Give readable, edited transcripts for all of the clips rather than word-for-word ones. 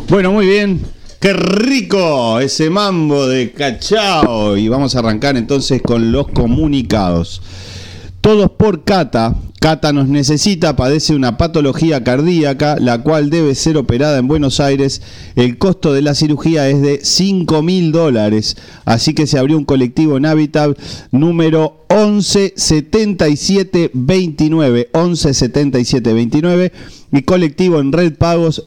Bueno, muy bien. ¡Qué rico ese mambo de Cachao! Y vamos a arrancar entonces con los comunicados. Todos por Cata. Cata nos necesita, padece una patología cardíaca, la cual debe ser operada en Buenos Aires. El costo de la cirugía es de $5.000, así que se abrió un colectivo en Habitat número 117729, 117729, y colectivo en Red Pagos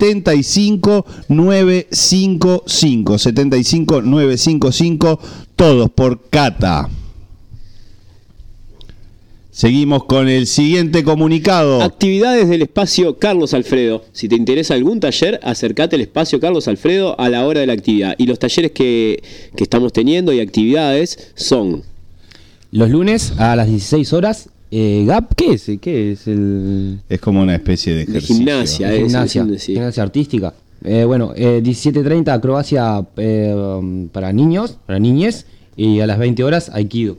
75955, 75955, todos por Cata. Seguimos con el siguiente comunicado. Actividades del espacio Carlos Alfredo. Si te interesa algún taller, acércate al espacio Carlos Alfredo a la hora de la actividad. Y los talleres que estamos teniendo y actividades son... Los lunes a las 16 horas. GAP, ¿qué es? Es como una especie de ejercicio. Gimnasia artística. 17:30 acrobacia para niños, para niñes. Y a las 20 horas Aikido.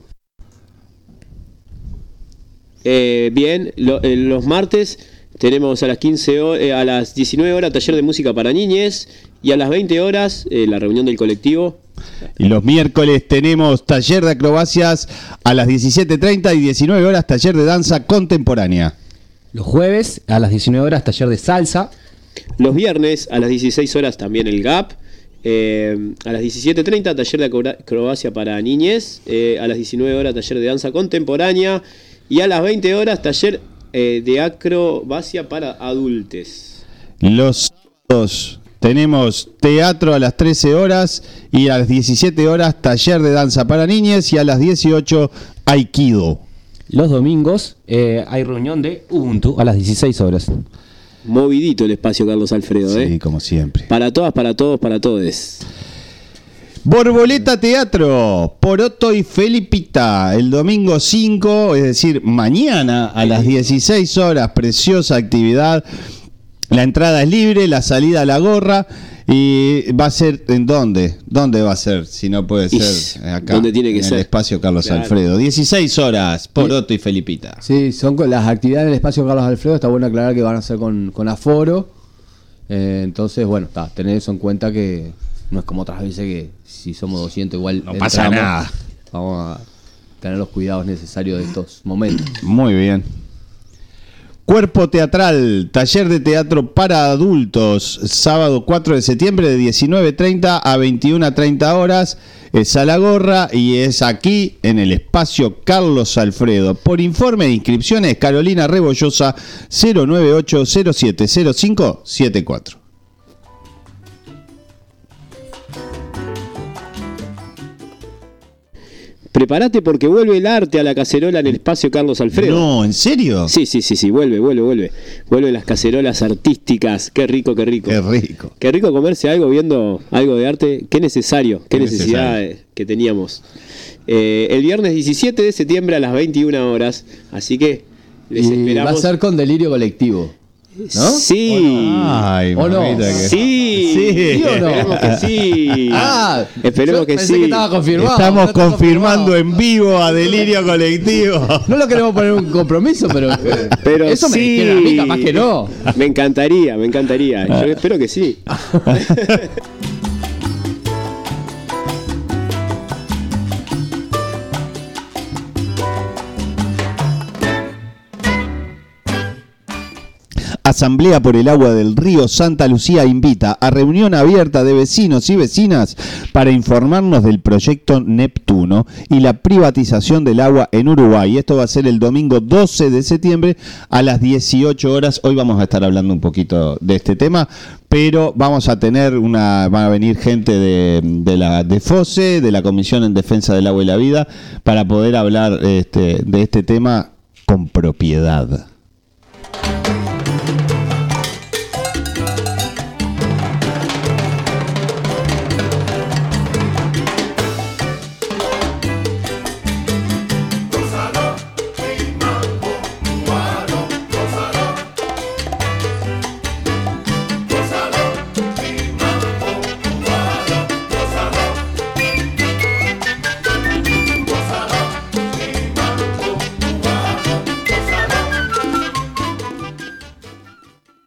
Bien, los martes tenemos a las 19 horas taller de música para niñes y a las 20 horas la reunión del colectivo. Y los miércoles tenemos taller de acrobacias a las 17:30 y 19 horas taller de danza contemporánea. Los jueves a las 19 horas taller de salsa. Los viernes a las 16 horas también el GAP. A las 17:30 taller de acrobacia para niñes. A las 19 horas taller de danza contemporánea. Y a las 20 horas, taller de acrobacia para adultos. Los sábados tenemos teatro a las 13 horas y a las 17 horas, taller de danza para niñas y a las 18, Aikido. Los domingos hay reunión de Ubuntu a las 16 horas. Movidito el espacio Carlos Alfredo, Sí, como siempre. Para todas, para todos, para todes. Borboleta Teatro, Poroto y Felipita, el domingo 5, es decir, mañana a las 16 horas, preciosa actividad. La entrada es libre, la salida a la gorra. ¿Y va a ser en dónde? ¿Dónde va a ser? Si no puede ser acá, ¿dónde tiene que en ser? El espacio Carlos Claro. Alfredo. 16 horas, Poroto y Felipita. Sí, son con las actividades del espacio Carlos Alfredo. Está bueno aclarar que van a ser con aforo. Entonces, bueno, tener eso en cuenta, que no es como otras veces que si somos 200 igual no pasa nada. Vamos a tener los cuidados necesarios de estos momentos. Muy bien. Cuerpo Teatral, taller de teatro para adultos, sábado 4 de septiembre de 19:30 a 21:30 horas. Es a la gorra y es aquí en el espacio Carlos Alfredo. Por informe de inscripciones, Carolina Rebollosa, 098070574. Prepárate porque vuelve el arte a la cacerola en el espacio Carlos Alfredo. No, ¿en serio? Sí, vuelve. Vuelven las cacerolas artísticas. Qué rico. Qué rico. Qué rico comerse algo viendo algo de arte. Qué necesario, qué necesidad que teníamos. El viernes 17 de septiembre a las 21 horas. Así que les esperamos. Va a ser con delirio colectivo, ¿no? Sí. Ay, ¿O no? mamita, que... Sí. Sí. ¿O no? Esperemos que sí. Esperemos que pensé sí. que estaba confirmado. Estamos No está confirmando confirmado. en vivo a Delirio Colectivo. No lo queremos poner un compromiso, pero eso me sí. dijeron a mí, capaz que no. Me encantaría. Yo espero que sí. Asamblea por el Agua del Río Santa Lucía invita a reunión abierta de vecinos y vecinas para informarnos del proyecto Neptuno y la privatización del agua en Uruguay. Esto va a ser el domingo 12 de septiembre a las 18 horas. Hoy vamos a estar hablando un poquito de este tema, pero vamos a tener van a venir gente de FOSE, de la Comisión en Defensa del Agua y la Vida, para poder hablar de este tema con propiedad.